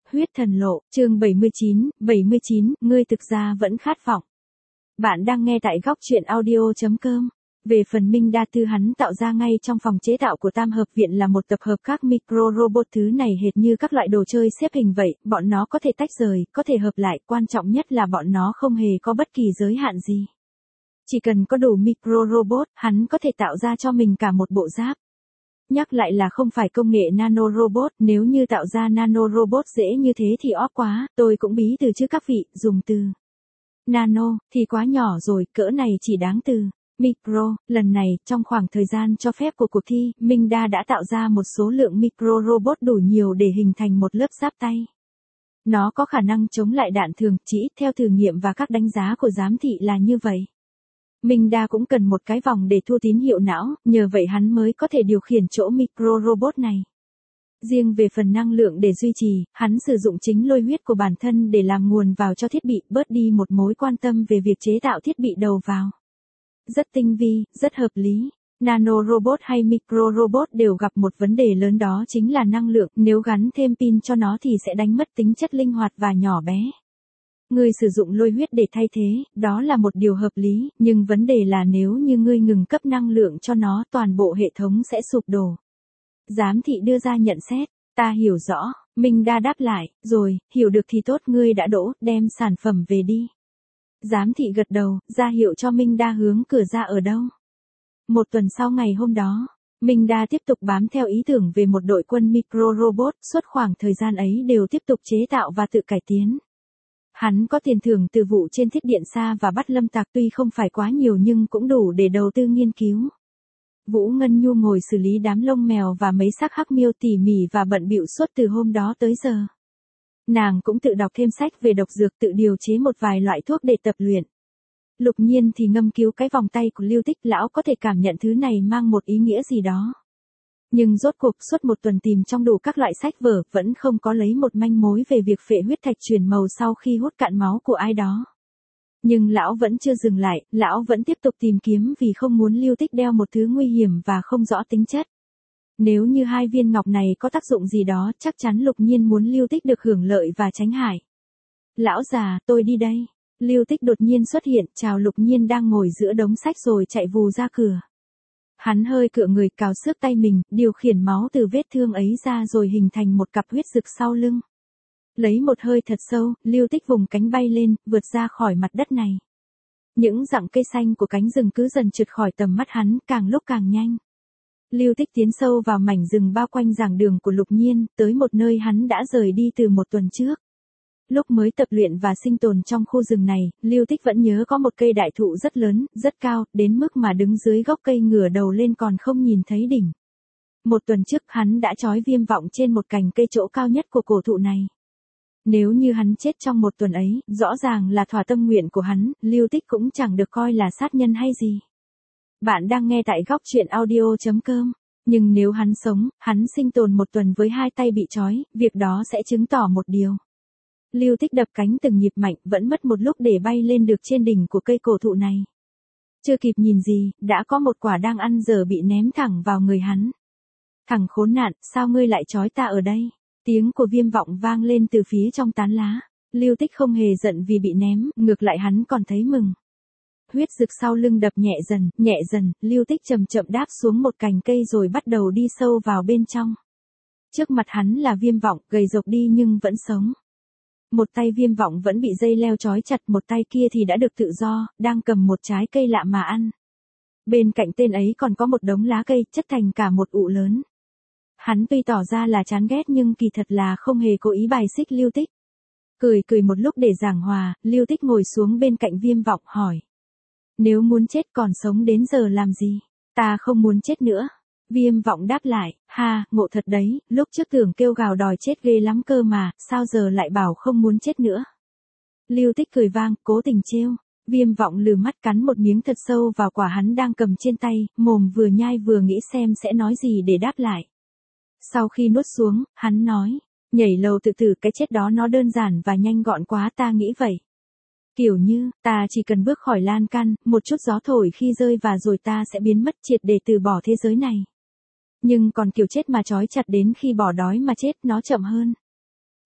Huyết thần lộ, chương 79, ngươi thực ra vẫn khát vọng. Bạn đang nghe tại góc truyện audio.com. Về phần Minh Đa Tư hắn tạo ra ngay trong phòng chế tạo của Tam Hợp Viện là một tập hợp các micro robot, thứ này hệt như các loại đồ chơi xếp hình vậy, bọn nó có thể tách rời, có thể hợp lại, quan trọng nhất là bọn nó không hề có bất kỳ giới hạn gì. Chỉ cần có đủ micro robot, hắn có thể tạo ra cho mình cả một bộ giáp. Nhắc lại là không phải công nghệ nano robot, nếu như tạo ra nano robot dễ như thế thì óp quá, tôi cũng bí từ chứ các vị, dùng từ nano thì quá nhỏ rồi, cỡ này chỉ đáng từ micro. Lần này, trong khoảng thời gian cho phép của cuộc thi, Minh Đa đã tạo ra một số lượng micro robot đủ nhiều để hình thành một lớp giáp tay. Nó có khả năng chống lại đạn thường, chỉ theo thử nghiệm và các đánh giá của giám thị là như vậy. Minh Đa cũng cần một cái vòng để thu tín hiệu não, nhờ vậy hắn mới có thể điều khiển chỗ micro robot này. Riêng về phần năng lượng để duy trì, hắn sử dụng chính lôi huyết của bản thân để làm nguồn vào cho thiết bị, bớt đi một mối quan tâm về việc chế tạo thiết bị đầu vào. Rất tinh vi, rất hợp lý. Nano robot hay micro robot đều gặp một vấn đề lớn, đó chính là năng lượng, nếu gắn thêm pin cho nó thì sẽ đánh mất tính chất linh hoạt và nhỏ bé. Ngươi sử dụng lôi huyết để thay thế, đó là một điều hợp lý, nhưng vấn đề là nếu như ngươi ngừng cấp năng lượng cho nó, toàn bộ hệ thống sẽ sụp đổ. Giám thị đưa ra nhận xét, ta hiểu rõ, Minh Đa đáp lại, rồi, hiểu được thì tốt, ngươi đã đỗ, đem sản phẩm về đi. Giám thị gật đầu, ra hiệu cho Minh Đa hướng cửa ra ở đâu. Một tuần sau ngày hôm đó, Minh Đa tiếp tục bám theo ý tưởng về một đội quân micro robot, suốt khoảng thời gian ấy đều tiếp tục chế tạo và tự cải tiến. Hắn có tiền thưởng từ vụ trên thiết điện xa và bắt lâm tặc, tuy không phải quá nhiều nhưng cũng đủ để đầu tư nghiên cứu. Vũ Ngân Nhu ngồi xử lý đám lông mèo và mấy xác hắc miêu tỉ mỉ và bận bịu suốt từ hôm đó tới giờ. Nàng cũng tự đọc thêm sách về độc dược, tự điều chế một vài loại thuốc để tập luyện. Lục Nhiên thì ngâm cứu cái vòng tay của Lưu Tích, lão có thể cảm nhận thứ này mang một ý nghĩa gì đó. Nhưng rốt cuộc suốt một tuần tìm trong đủ các loại sách vở, vẫn không có lấy một manh mối về việc phệ huyết thạch chuyển màu sau khi hút cạn máu của ai đó. Nhưng lão vẫn chưa dừng lại, lão vẫn tiếp tục tìm kiếm vì không muốn Lưu Tích đeo một thứ nguy hiểm và không rõ tính chất. Nếu như hai viên ngọc này có tác dụng gì đó, chắc chắn Lục Nhiên muốn Lưu Tích được hưởng lợi và tránh hại. Lão già, tôi đi đây. Lưu Tích đột nhiên xuất hiện, chào Lục Nhiên đang ngồi giữa đống sách rồi chạy vù ra cửa. Hắn hơi cựa người, cào xước tay mình, điều khiển máu từ vết thương ấy ra rồi hình thành một cặp huyết rực sau lưng. Lấy một hơi thật sâu, Lưu Tích vùng cánh bay lên, vượt ra khỏi mặt đất này. Những rặng cây xanh của cánh rừng cứ dần trượt khỏi tầm mắt hắn, càng lúc càng nhanh. Lưu Tích tiến sâu vào mảnh rừng bao quanh giảng đường của Lục Nhiên, tới một nơi hắn đã rời đi từ một tuần trước. Lúc mới tập luyện và sinh tồn trong khu rừng này, Lưu Tích vẫn nhớ có một cây đại thụ rất lớn, rất cao, đến mức mà đứng dưới gốc cây ngửa đầu lên còn không nhìn thấy đỉnh. Một tuần trước hắn đã trói Viêm Vọng trên một cành cây chỗ cao nhất của cổ thụ này. Nếu như hắn chết trong một tuần ấy, rõ ràng là thỏa tâm nguyện của hắn, Lưu Tích cũng chẳng được coi là sát nhân hay gì. Bạn đang nghe tại góc truyện audio.com. Nhưng nếu hắn sống, hắn sinh tồn một tuần với hai tay bị trói, việc đó sẽ chứng tỏ một điều. Lưu Tích đập cánh từng nhịp mạnh, vẫn mất một lúc để bay lên được trên đỉnh của cây cổ thụ này. Chưa kịp nhìn gì, đã có một quả đang ăn dở bị ném thẳng vào người hắn. Thằng khốn nạn, sao ngươi lại trói ta ở đây? Tiếng của Viêm Vọng vang lên từ phía trong tán lá. Lưu Tích không hề giận vì bị ném, ngược lại hắn còn thấy mừng. Huyết rực sau lưng đập nhẹ dần, Lưu Tích chậm chậm đáp xuống một cành cây rồi bắt đầu đi sâu vào bên trong. Trước mặt hắn là Viêm Vọng, gầy rộc đi nhưng vẫn sống. Một tay Viêm Vọng vẫn bị dây leo trói chặt, một tay kia thì đã được tự do, đang cầm một trái cây lạ mà ăn. Bên cạnh tên ấy còn có một đống lá cây, chất thành cả một ụ lớn. Hắn tuy tỏ ra là chán ghét nhưng kỳ thật là không hề cố ý bài xích Lưu Tích. Cười một lúc để giảng hòa, Lưu Tích ngồi xuống bên cạnh Viêm Vọng hỏi. Nếu muốn chết còn sống đến giờ làm gì? Ta không muốn chết nữa. Viêm Vọng đáp lại, ha, ngộ thật đấy, lúc trước tưởng kêu gào đòi chết ghê lắm cơ mà, sao giờ lại bảo không muốn chết nữa? Lưu Tích cười vang, cố tình trêu. Viêm Vọng lừ mắt cắn một miếng thật sâu vào quả hắn đang cầm trên tay, mồm vừa nhai vừa nghĩ xem sẽ nói gì để đáp lại. Sau khi nuốt xuống, hắn nói, nhảy lầu tự tử, cái chết đó nó đơn giản và nhanh gọn quá, ta nghĩ vậy. Kiểu như, ta chỉ cần bước khỏi lan can, một chút gió thổi khi rơi và rồi ta sẽ biến mất triệt để từ bỏ thế giới này. Nhưng còn kiểu chết mà trói chặt đến khi bỏ đói mà chết, nó chậm hơn.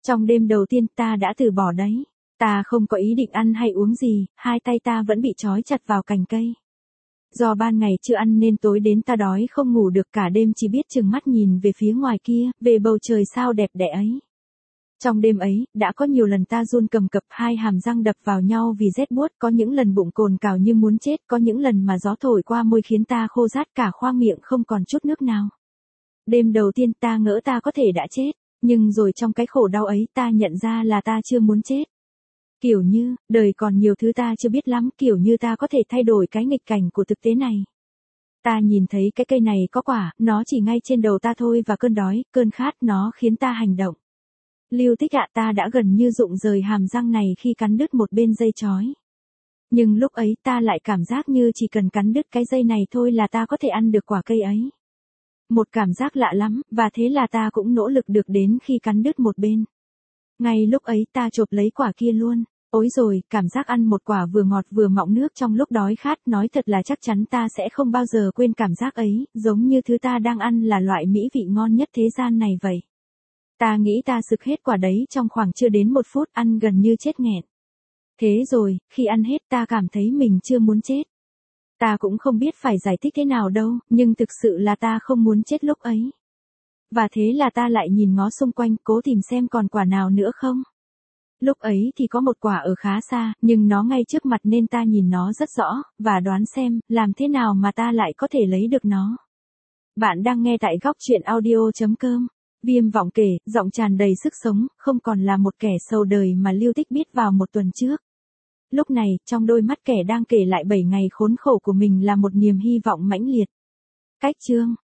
Trong đêm đầu tiên ta đã từ bỏ đấy. Ta không có ý định ăn hay uống gì, hai tay ta vẫn bị trói chặt vào cành cây. Do ban ngày chưa ăn nên tối đến ta đói không ngủ được, cả đêm chỉ biết trừng mắt nhìn về phía ngoài kia, về bầu trời sao đẹp đẽ ấy. Trong đêm ấy, đã có nhiều lần ta run cầm cập, hai hàm răng đập vào nhau vì rét buốt, có những lần bụng cồn cào như muốn chết, có những lần mà gió thổi qua môi khiến ta khô rát cả khoang miệng không còn chút nước nào. Đêm đầu tiên ta ngỡ ta có thể đã chết, nhưng rồi trong cái khổ đau ấy ta nhận ra là ta chưa muốn chết. Kiểu như, đời còn nhiều thứ ta chưa biết lắm, kiểu như ta có thể thay đổi cái nghịch cảnh của thực tế này. Ta nhìn thấy cái cây này có quả, nó chỉ ngay trên đầu ta thôi, và cơn đói, cơn khát nó khiến ta hành động. Lưu Tích ạ, ta đã gần như rụng rời hàm răng này khi cắn đứt một bên dây chói. Nhưng lúc ấy ta lại cảm giác như chỉ cần cắn đứt cái dây này thôi là ta có thể ăn được quả cây ấy. Một cảm giác lạ lắm, và thế là ta cũng nỗ lực được đến khi cắn đứt một bên. Ngay lúc ấy ta chộp lấy quả kia luôn. Ôi rồi, cảm giác ăn một quả vừa ngọt vừa mọng nước trong lúc đói khát, nói thật là chắc chắn ta sẽ không bao giờ quên cảm giác ấy, giống như thứ ta đang ăn là loại mỹ vị ngon nhất thế gian này vậy. Ta nghĩ ta sực hết quả đấy trong khoảng chưa đến 1 phút, ăn gần như chết nghẹn. Thế rồi, khi ăn hết ta cảm thấy mình chưa muốn chết. Ta cũng không biết phải giải thích thế nào đâu, nhưng thực sự là ta không muốn chết lúc ấy. Và thế là ta lại nhìn ngó xung quanh, cố tìm xem còn quả nào nữa không. Lúc ấy thì có một quả ở khá xa, nhưng nó ngay trước mặt nên ta nhìn nó rất rõ, và đoán xem, làm thế nào mà ta lại có thể lấy được nó. Bạn đang nghe tại góc truyện audio.com. Viêm vọng kể, giọng tràn đầy sức sống, không còn là một kẻ sầu đời mà Lưu Tích biết vào một tuần trước. Lúc này, trong đôi mắt kẻ đang kể lại 7 ngày khốn khổ của mình là một niềm hy vọng mãnh liệt. Cách chương